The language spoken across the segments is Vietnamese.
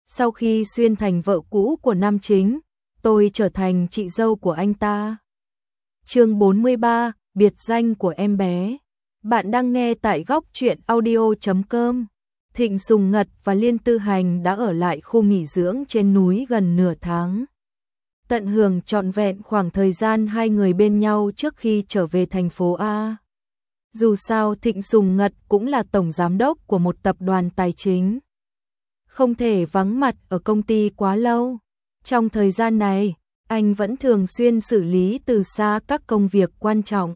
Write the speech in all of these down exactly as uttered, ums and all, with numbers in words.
Sau khi xuyên thành vợ cũ của nam chính, tôi trở thành chị dâu của anh ta. Chương bốn mươi ba, biệt danh của em bé. Bạn đang nghe tại góc truyện audio chấm com. Thịnh Sùng Ngật và Liên Tư Hành đã ở lại khu nghỉ dưỡng trên núi gần nửa tháng. Tận hưởng trọn vẹn khoảng thời gian hai người bên nhau trước khi trở về thành phố A. Dù sao Thịnh Sùng Ngật cũng là tổng giám đốc của một tập đoàn tài chính. Không thể vắng mặt ở công ty quá lâu. Trong thời gian này, anh vẫn thường xuyên xử lý từ xa các công việc quan trọng.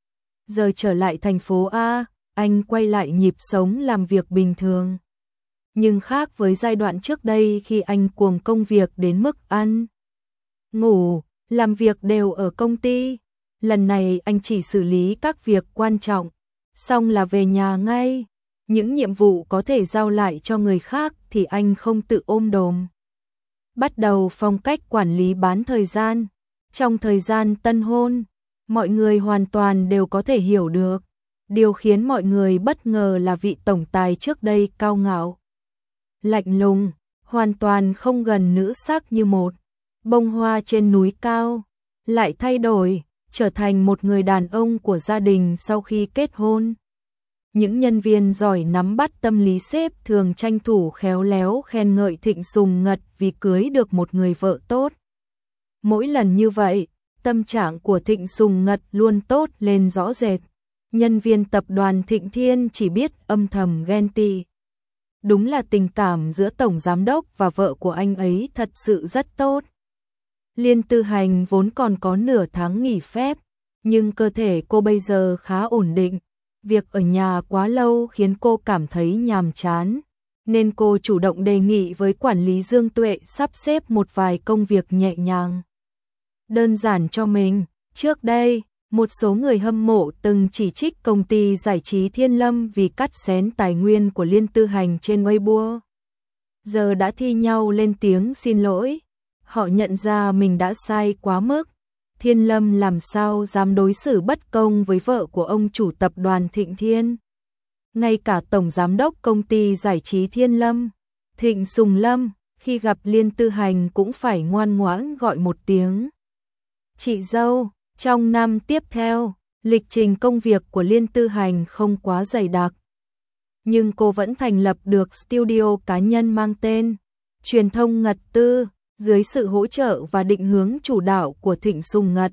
Giờ trở lại thành phố A, anh quay lại nhịp sống làm việc bình thường. Nhưng khác với giai đoạn trước đây khi anh cuồng công việc đến mức ăn, ngủ, làm việc đều ở công ty. Lần này anh chỉ xử lý các việc quan trọng, xong là về nhà ngay. Những nhiệm vụ có thể giao lại cho người khác thì anh không tự ôm đồm. Bắt đầu phong cách quản lý bán thời gian. Trong thời gian tân hôn, mọi người hoàn toàn đều có thể hiểu được. Điều khiến mọi người bất ngờ là vị tổng tài trước đây cao ngạo, lạnh lùng, hoàn toàn không gần nữ sắc như một bông hoa trên núi cao, lại thay đổi, trở thành một người đàn ông của gia đình sau khi kết hôn. Những nhân viên giỏi nắm bắt tâm lý sếp thường tranh thủ khéo léo khen ngợi Thịnh Sùng Ngật vì cưới được một người vợ tốt. Mỗi lần như vậy, tâm trạng của Thịnh Sùng Ngật luôn tốt lên rõ rệt. Nhân viên tập đoàn Thịnh Thiên chỉ biết âm thầm ghen tị. Đúng là tình cảm giữa tổng giám đốc và vợ của anh ấy thật sự rất tốt. Liên Tư Hành vốn còn có nửa tháng nghỉ phép, nhưng cơ thể cô bây giờ khá ổn định. Việc ở nhà quá lâu khiến cô cảm thấy nhàm chán, nên cô chủ động đề nghị với quản lý Dương Tuệ sắp xếp một vài công việc nhẹ nhàng, đơn giản cho mình. Trước đây, một số người hâm mộ từng chỉ trích công ty giải trí Thiên Lâm vì cắt xén tài nguyên của Liên Tư Hành trên Weibo. Giờ đã thi nhau lên tiếng xin lỗi. Họ nhận ra mình đã sai quá mức. Thiên Lâm làm sao dám đối xử bất công với vợ của ông chủ tập đoàn Thịnh Thiên. Ngay cả tổng giám đốc công ty giải trí Thiên Lâm, Thịnh Sùng Lâm, khi gặp Liên Tư Hành cũng phải ngoan ngoãn gọi một tiếng chị dâu. Trong năm tiếp theo, lịch trình công việc của Liên Tư Hành không quá dày đặc. Nhưng cô vẫn thành lập được studio cá nhân mang tên Truyền thông Ngật Tư, dưới sự hỗ trợ và định hướng chủ đạo của Thịnh Sùng Ngật.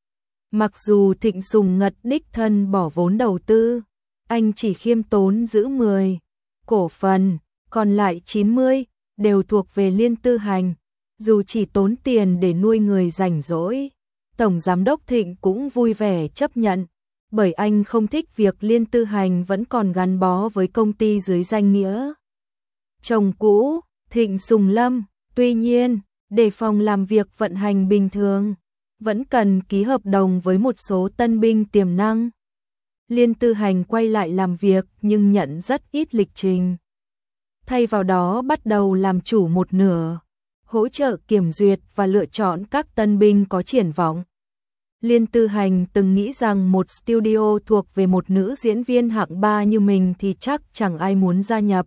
Mặc dù Thịnh Sùng Ngật đích thân bỏ vốn đầu tư, anh chỉ khiêm tốn giữ mười cổ phần, còn lại chín mươi đều thuộc về Liên Tư Hành. Dù chỉ tốn tiền để nuôi người rảnh rỗi, tổng giám đốc Thịnh cũng vui vẻ chấp nhận, bởi anh không thích việc Liên Tư Hành vẫn còn gắn bó với công ty dưới danh nghĩa chồng cũ, Thịnh Sùng Lâm. Tuy nhiên, để phòng làm việc vận hành bình thường, vẫn cần ký hợp đồng với một số tân binh tiềm năng. Liên Tư Hành quay lại làm việc nhưng nhận rất ít lịch trình. Thay vào đó bắt đầu làm chủ một nửa, hỗ trợ kiểm duyệt và lựa chọn các tân binh có triển vọng. Liên Tư Hành từng nghĩ rằng một studio thuộc về một nữ diễn viên hạng ba như mình thì chắc chẳng ai muốn gia nhập.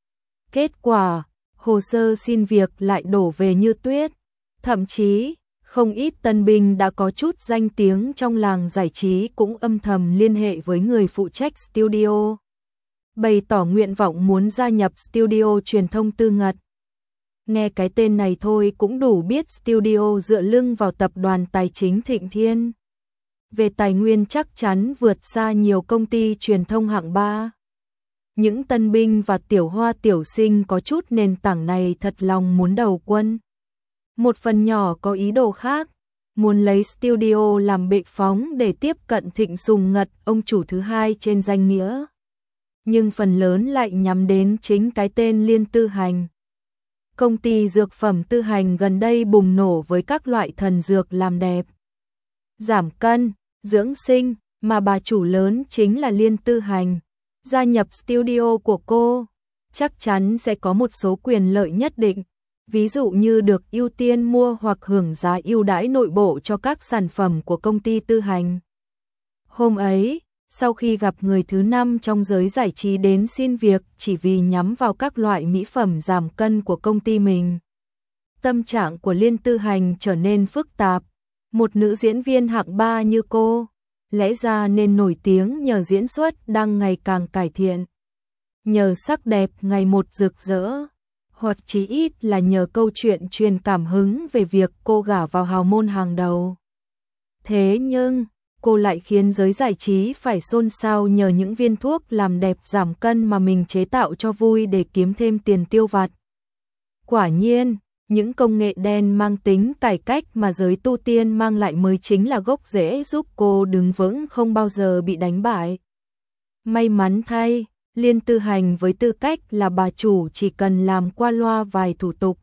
Kết quả, hồ sơ xin việc lại đổ về như tuyết. Thậm chí, không ít tân binh đã có chút danh tiếng trong làng giải trí cũng âm thầm liên hệ với người phụ trách studio, bày tỏ nguyện vọng muốn gia nhập studio truyền thông Tư Ngật. Nghe cái tên này thôi cũng đủ biết studio dựa lưng vào tập đoàn tài chính Thịnh Thiên. Về tài nguyên chắc chắn vượt xa nhiều công ty truyền thông hạng ba. Những tân binh và tiểu hoa tiểu sinh có chút nền tảng này thật lòng muốn đầu quân. Một phần nhỏ có ý đồ khác, muốn lấy studio làm bệ phóng để tiếp cận Thịnh Sùng Ngật, ông chủ thứ hai trên danh nghĩa. Nhưng phần lớn lại nhắm đến chính cái tên Liên Tư Hành. Công ty dược phẩm Tư Hành gần đây bùng nổ với các loại thần dược làm đẹp, giảm cân, dưỡng sinh, mà bà chủ lớn chính là Liên Tư Hành. Gia nhập studio của cô, chắc chắn sẽ có một số quyền lợi nhất định, ví dụ như được ưu tiên mua hoặc hưởng giá ưu đãi nội bộ cho các sản phẩm của công ty Tư Hành. Hôm ấy, Sau khi gặp người thứ năm trong giới giải trí đến xin việc chỉ vì nhắm vào các loại mỹ phẩm giảm cân của công ty mình, tâm trạng của Liên Tư Hành trở nên phức tạp. Một nữ diễn viên hạng ba như cô, lẽ ra nên nổi tiếng nhờ diễn xuất đang ngày càng cải thiện, nhờ sắc đẹp ngày một rực rỡ, hoặc chí ít là nhờ câu chuyện truyền cảm hứng về việc cô gả vào hào môn hàng đầu. Thế nhưng, cô lại khiến giới giải trí phải xôn xao nhờ những viên thuốc làm đẹp giảm cân mà mình chế tạo cho vui để kiếm thêm tiền tiêu vặt. Quả nhiên, những công nghệ đen mang tính cải cách mà giới tu tiên mang lại mới chính là gốc rễ giúp cô đứng vững không bao giờ bị đánh bại. May mắn thay, Liên Tư Hành với tư cách là bà chủ chỉ cần làm qua loa vài thủ tục.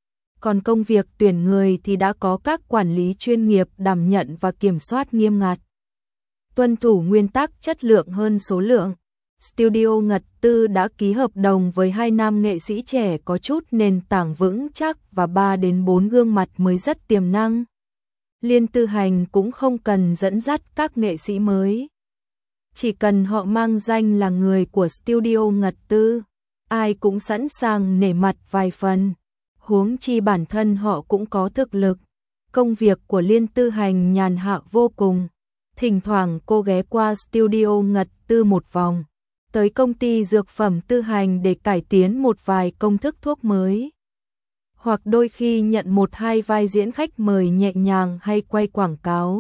Còn công việc tuyển người thì đã có các quản lý chuyên nghiệp đảm nhận và kiểm soát nghiêm ngặt. Tuân thủ nguyên tắc chất lượng hơn số lượng, Studio Ngật Tư đã ký hợp đồng với hai nam nghệ sĩ trẻ có chút nền tảng vững chắc và ba đến bốn gương mặt mới rất tiềm năng. Liên Tư Hành cũng không cần dẫn dắt các nghệ sĩ mới. Chỉ cần họ mang danh là người của Studio Ngật Tư, ai cũng sẵn sàng nể mặt vài phần. Huống chi bản thân họ cũng có thực lực. Công việc của Liên Tư Hành nhàn hạ vô cùng. Thỉnh thoảng cô ghé qua Studio Ngật Tư một vòng, tới công ty dược phẩm Tư Hành để cải tiến một vài công thức thuốc mới. Hoặc đôi khi nhận một hai vai diễn khách mời nhẹ nhàng hay quay quảng cáo.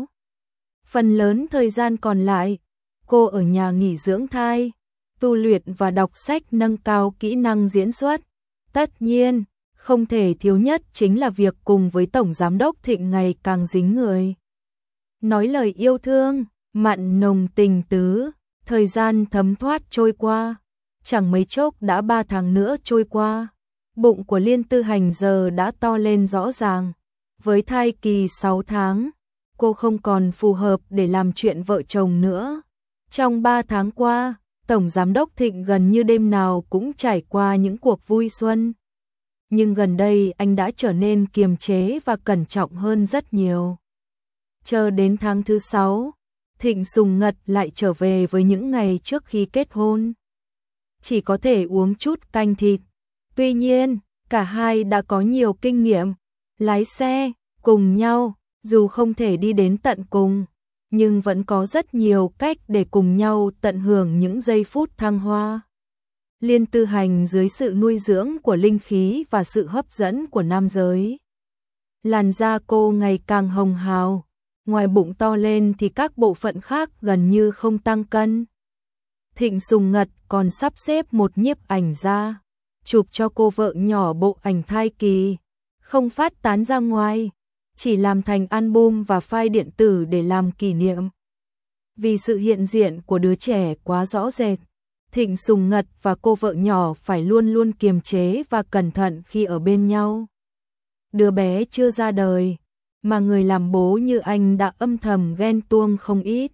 Phần lớn thời gian còn lại, cô ở nhà nghỉ dưỡng thai, tu luyện và đọc sách nâng cao kỹ năng diễn xuất. Tất nhiên, không thể thiếu nhất chính là việc cùng với Tổng Giám đốc Thịnh ngày càng dính người. Nói lời yêu thương, mặn nồng tình tứ, thời gian thấm thoát trôi qua. Chẳng mấy chốc đã ba tháng nữa trôi qua. Bụng của Liên Tư Hành giờ đã to lên rõ ràng. Với thai kỳ sáu tháng, cô không còn phù hợp để làm chuyện vợ chồng nữa. Trong ba tháng qua, Tổng Giám đốc Thịnh gần như đêm nào cũng trải qua những cuộc vui xuân. Nhưng gần đây anh đã trở nên kiềm chế và cẩn trọng hơn rất nhiều. Chờ đến tháng thứ sáu, Thịnh Sùng Ngật lại trở về với những ngày trước khi kết hôn. Chỉ có thể uống chút canh thịt. Tuy nhiên, cả hai đã có nhiều kinh nghiệm. Lái xe, cùng nhau, dù không thể đi đến tận cùng, nhưng vẫn có rất nhiều cách để cùng nhau tận hưởng những giây phút thăng hoa. Liên Tư Hành dưới sự nuôi dưỡng của linh khí và sự hấp dẫn của nam giới. Làn da cô ngày càng hồng hào, ngoài bụng to lên thì các bộ phận khác gần như không tăng cân. Thịnh Sùng Ngật còn sắp xếp một nhiếp ảnh ra, chụp cho cô vợ nhỏ bộ ảnh thai kỳ, không phát tán ra ngoài, chỉ làm thành album và file điện tử để làm kỷ niệm. Vì sự hiện diện của đứa trẻ quá rõ rệt, Thịnh Sùng Ngật và cô vợ nhỏ phải luôn luôn kiềm chế và cẩn thận khi ở bên nhau. Đứa bé chưa ra đời, mà người làm bố như anh đã âm thầm ghen tuông không ít.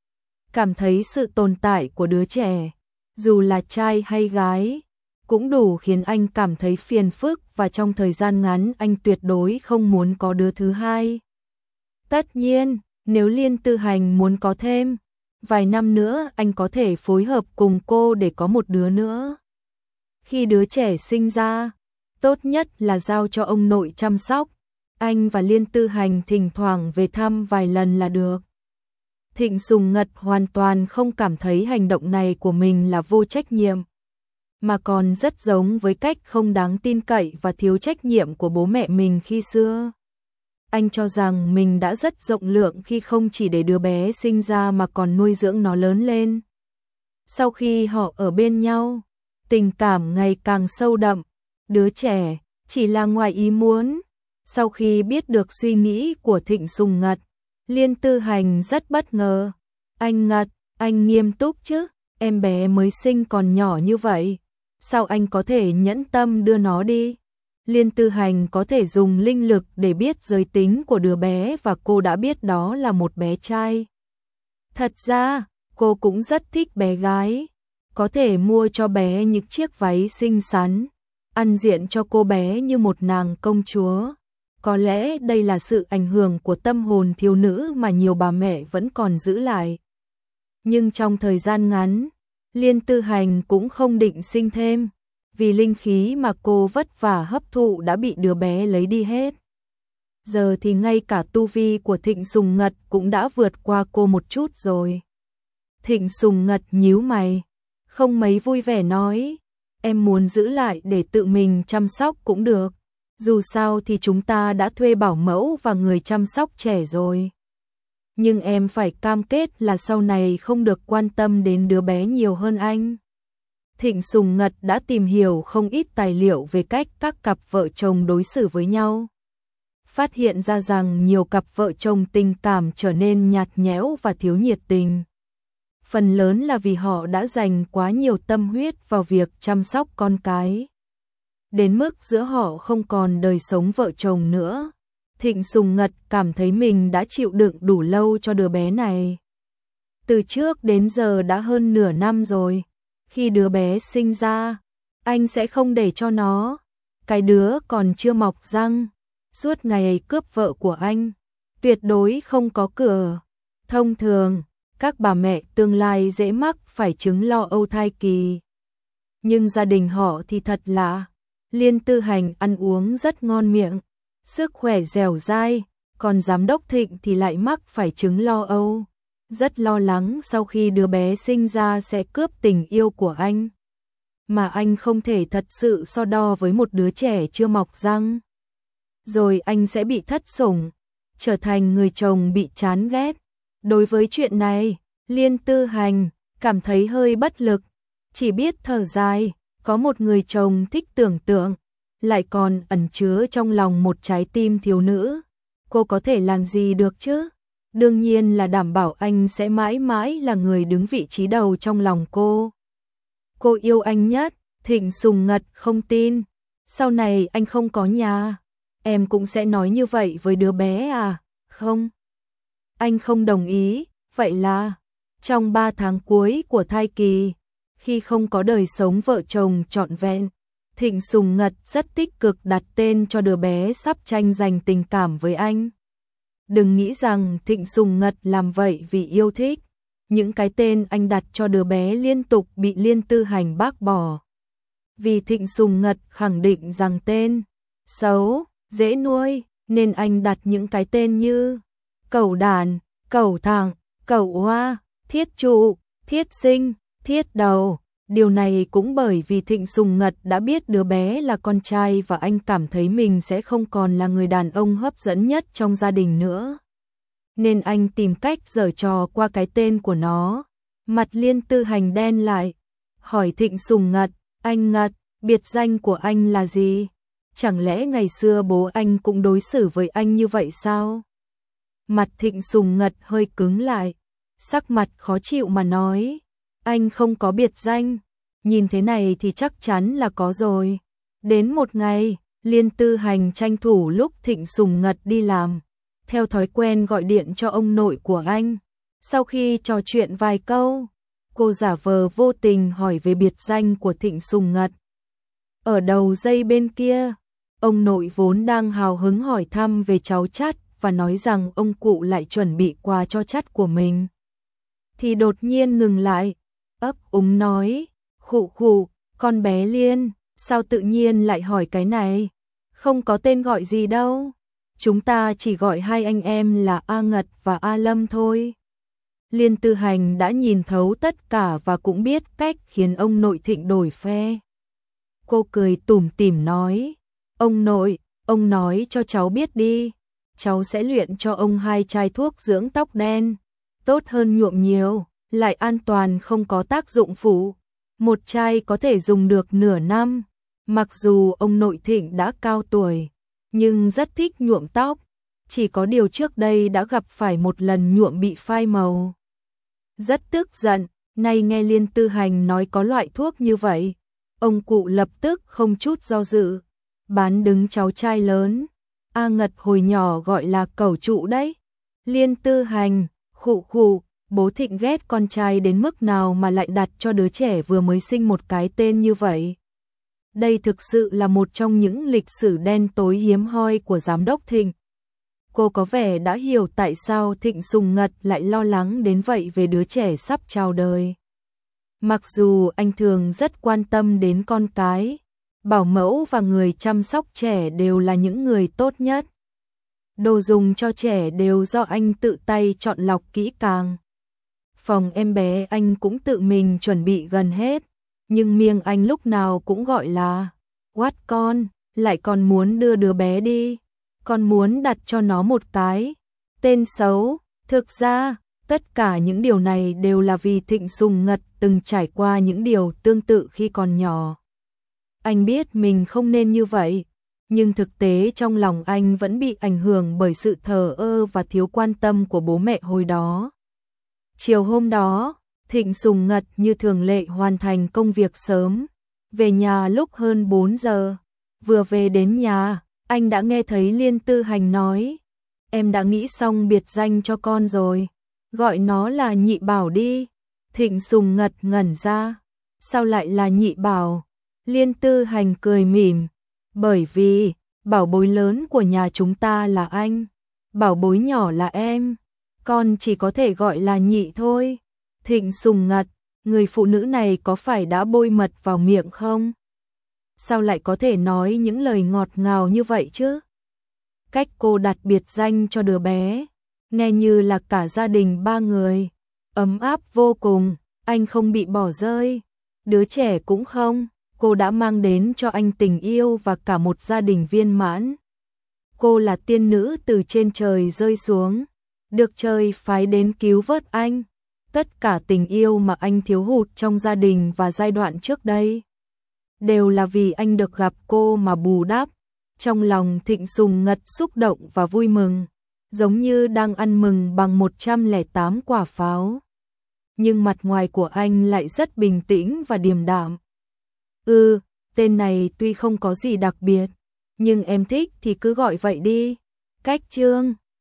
Cảm thấy sự tồn tại của đứa trẻ, dù là trai hay gái, cũng đủ khiến anh cảm thấy phiền phức và trong thời gian ngắn anh tuyệt đối không muốn có đứa thứ hai. Tất nhiên, nếu Liên Tư Hành muốn có thêm, vài năm nữa anh có thể phối hợp cùng cô để có một đứa nữa. Khi đứa trẻ sinh ra, tốt nhất là giao cho ông nội chăm sóc. Anh và Liên Tư Hành thỉnh thoảng về thăm vài lần là được. Thịnh Sùng Ngật hoàn toàn không cảm thấy hành động này của mình là vô trách nhiệm, mà còn rất giống với cách không đáng tin cậy và thiếu trách nhiệm của bố mẹ mình khi xưa. Anh cho rằng mình đã rất rộng lượng khi không chỉ để đứa bé sinh ra mà còn nuôi dưỡng nó lớn lên. Sau khi họ ở bên nhau, tình cảm ngày càng sâu đậm, đứa trẻ chỉ là ngoài ý muốn. Sau khi biết được suy nghĩ của Thịnh Sùng Ngật, Liên Tư Hành rất bất ngờ. Anh Ngật, anh nghiêm túc chứ, em bé mới sinh còn nhỏ như vậy, sao anh có thể nhẫn tâm đưa nó đi? Liên Tư Hành có thể dùng linh lực để biết giới tính của đứa bé và cô đã biết đó là một bé trai. Thật ra, cô cũng rất thích bé gái, có thể mua cho bé những chiếc váy xinh xắn, ăn diện cho cô bé như một nàng công chúa. Có lẽ đây là sự ảnh hưởng của tâm hồn thiếu nữ mà nhiều bà mẹ vẫn còn giữ lại. Nhưng trong thời gian ngắn, Liên Tư Hành cũng không định sinh thêm, vì linh khí mà cô vất vả hấp thụ đã bị đứa bé lấy đi hết. Giờ thì ngay cả tu vi của Thịnh Sùng Ngật cũng đã vượt qua cô một chút rồi. Thịnh Sùng Ngật nhíu mày, không mấy vui vẻ nói, em muốn giữ lại để tự mình chăm sóc cũng được. Dù sao thì chúng ta đã thuê bảo mẫu và người chăm sóc trẻ rồi. Nhưng em phải cam kết là sau này không được quan tâm đến đứa bé nhiều hơn anh. Thịnh Sùng Ngật đã tìm hiểu không ít tài liệu về cách các cặp vợ chồng đối xử với nhau. Phát hiện ra rằng nhiều cặp vợ chồng tình cảm trở nên nhạt nhẽo và thiếu nhiệt tình. Phần lớn là vì họ đã dành quá nhiều tâm huyết vào việc chăm sóc con cái. Đến mức giữa họ không còn đời sống vợ chồng nữa. Thịnh Sùng Ngật cảm thấy mình đã chịu đựng đủ lâu cho đứa bé này. Từ trước đến giờ đã hơn nửa năm rồi. Khi đứa bé sinh ra, anh sẽ không để cho nó. Cái đứa còn chưa mọc răng, suốt ngày cướp vợ của anh. Tuyệt đối không có cửa. Thông thường, các bà mẹ tương lai dễ mắc phải chứng lo âu thai kỳ. Nhưng gia đình họ thì thật lạ. Liên Tư Hành ăn uống rất ngon miệng, sức khỏe dẻo dai, còn giám đốc Thịnh thì lại mắc phải chứng lo âu. Rất lo lắng sau khi đứa bé sinh ra sẽ cướp tình yêu của anh. Mà anh không thể thật sự so đo với một đứa trẻ chưa mọc răng. Rồi anh sẽ bị thất sủng, trở thành người chồng bị chán ghét. Đối với chuyện này, Liên Tư Hành cảm thấy hơi bất lực, chỉ biết thở dài, có một người chồng thích tưởng tượng, lại còn ẩn chứa trong lòng một trái tim thiếu nữ. Cô có thể làm gì được chứ? Đương nhiên là đảm bảo anh sẽ mãi mãi là người đứng vị trí đầu trong lòng cô. Cô yêu anh nhất. Thịnh Sùng Ngật không tin. Sau này anh không có nhà, em cũng sẽ nói như vậy với đứa bé à? Không. Anh không đồng ý. Vậy là trong ba tháng cuối của thai kỳ, khi không có đời sống vợ chồng trọn vẹn, Thịnh Sùng Ngật rất tích cực đặt tên cho đứa bé sắp tranh giành tình cảm với anh. Đừng nghĩ rằng Thịnh Sùng Ngật làm vậy vì yêu thích. Những cái tên anh đặt cho đứa bé liên tục bị Liên Tư Hành bác bỏ. Vì Thịnh Sùng Ngật khẳng định rằng tên xấu, dễ nuôi, nên anh đặt những cái tên như Cẩu Đàn, Cẩu Thẳng, Cẩu Hoa, Thiết Trụ, Thiết Sinh, Thiết Đầu. Điều này cũng bởi vì Thịnh Sùng Ngật đã biết đứa bé là con trai và anh cảm thấy mình sẽ không còn là người đàn ông hấp dẫn nhất trong gia đình nữa. Nên anh tìm cách giở trò qua cái tên của nó. Mặt Liên Tư Hành đen lại, hỏi Thịnh Sùng Ngật, anh Ngật, biệt danh của anh là gì? Chẳng lẽ ngày xưa bố anh cũng đối xử với anh như vậy sao? Mặt Thịnh Sùng Ngật hơi cứng lại, sắc mặt khó chịu mà nói, anh không có biệt danh, nhìn thế này thì chắc chắn là có rồi. Đến một ngày, Liên Tư Hành tranh thủ lúc Thịnh Sùng Ngật đi làm, theo thói quen gọi điện cho ông nội của anh. Sau khi trò chuyện vài câu, cô giả vờ vô tình hỏi về biệt danh của Thịnh Sùng Ngật. Ở đầu dây bên kia, ông nội vốn đang hào hứng hỏi thăm về cháu Chắt và nói rằng ông cụ lại chuẩn bị quà cho Chắt của mình. Thì đột nhiên ngừng lại, ấp úng nói, khụ khụ, con bé Liên, sao tự nhiên lại hỏi cái này? Không có tên gọi gì đâu. Chúng ta chỉ gọi hai anh em là A Ngật và A Lâm thôi. Liên Tư Hành đã nhìn thấu tất cả và cũng biết cách khiến ông nội Thịnh đổi phe. Cô cười tủm tỉm nói, ông nội, ông nói cho cháu biết đi, cháu sẽ luyện cho ông hai chai thuốc dưỡng tóc đen, tốt hơn nhuộm nhiều, lại an toàn không có tác dụng phụ. Một chai có thể dùng được nửa năm. Mặc dù ông nội Thịnh đã cao tuổi, nhưng rất thích nhuộm tóc, chỉ có điều trước đây đã gặp phải một lần nhuộm bị phai màu. Rất tức giận, nay nghe Liên Tư Hành nói có loại thuốc như vậy, ông cụ lập tức không chút do dự, bán đứng cháu trai lớn. A Ngật hồi nhỏ gọi là Cẩu Trụ đấy. Liên Tư Hành, khụ khụ, bố Thịnh ghét con trai đến mức nào mà lại đặt cho đứa trẻ vừa mới sinh một cái tên như vậy. Đây thực sự là một trong những lịch sử đen tối hiếm hoi của giám đốc Thịnh. Cô có vẻ đã hiểu tại sao Thịnh Sùng Ngật lại lo lắng đến vậy về đứa trẻ sắp chào đời. Mặc dù anh thường rất quan tâm đến con cái, bảo mẫu và người chăm sóc trẻ đều là những người tốt nhất. Đồ dùng cho trẻ đều do anh tự tay chọn lọc kỹ càng. Phòng em bé anh cũng tự mình chuẩn bị gần hết, nhưng miệng anh lúc nào cũng gọi là "What con", lại còn muốn đưa đứa bé đi. Con muốn đặt cho nó một cái tên xấu. Thực ra, tất cả những điều này đều là vì Thịnh Sùng Ngật từng trải qua những điều tương tự khi còn nhỏ. Anh biết mình không nên như vậy, nhưng thực tế trong lòng anh vẫn bị ảnh hưởng bởi sự thờ ơ và thiếu quan tâm của bố mẹ hồi đó. Chiều hôm đó, Thịnh Sùng Ngật như thường lệ hoàn thành công việc sớm, về nhà lúc hơn bốn giờ. Vừa về đến nhà, anh đã nghe thấy Liên Tư Hành nói: "Em đã nghĩ xong biệt danh cho con rồi, gọi nó là Nhị Bảo đi." Thịnh Sùng Ngật ngẩn ra, sao lại là Nhị Bảo? Liên Tư Hành cười mỉm, bởi vì bảo bối lớn của nhà chúng ta là anh, bảo bối nhỏ là em, con chỉ có thể gọi là Nhị thôi. Thịnh Sùng Ngật, người phụ nữ này có phải đã bôi mật vào miệng không? Sao lại có thể nói những lời ngọt ngào như vậy chứ? Cách cô đặt biệt danh cho đứa bé, nghe như là cả gia đình ba người, ấm áp vô cùng. Anh không bị bỏ rơi, đứa trẻ cũng không. Cô đã mang đến cho anh tình yêu và cả một gia đình viên mãn. Cô là tiên nữ từ trên trời rơi xuống, được trời phái đến cứu vớt anh. Tất cả tình yêu mà anh thiếu hụt trong gia đình và giai đoạn trước đây đều là vì anh được gặp cô mà bù đắp. Trong lòng Thịnh Sùng Ngật xúc động và vui mừng, giống như đang ăn mừng bằng một trăm lẻ tám quả pháo. Nhưng mặt ngoài của anh lại rất bình tĩnh và điềm đạm. "Ừ, tên này tuy không có gì đặc biệt, nhưng em thích thì cứ gọi vậy đi." Cách chương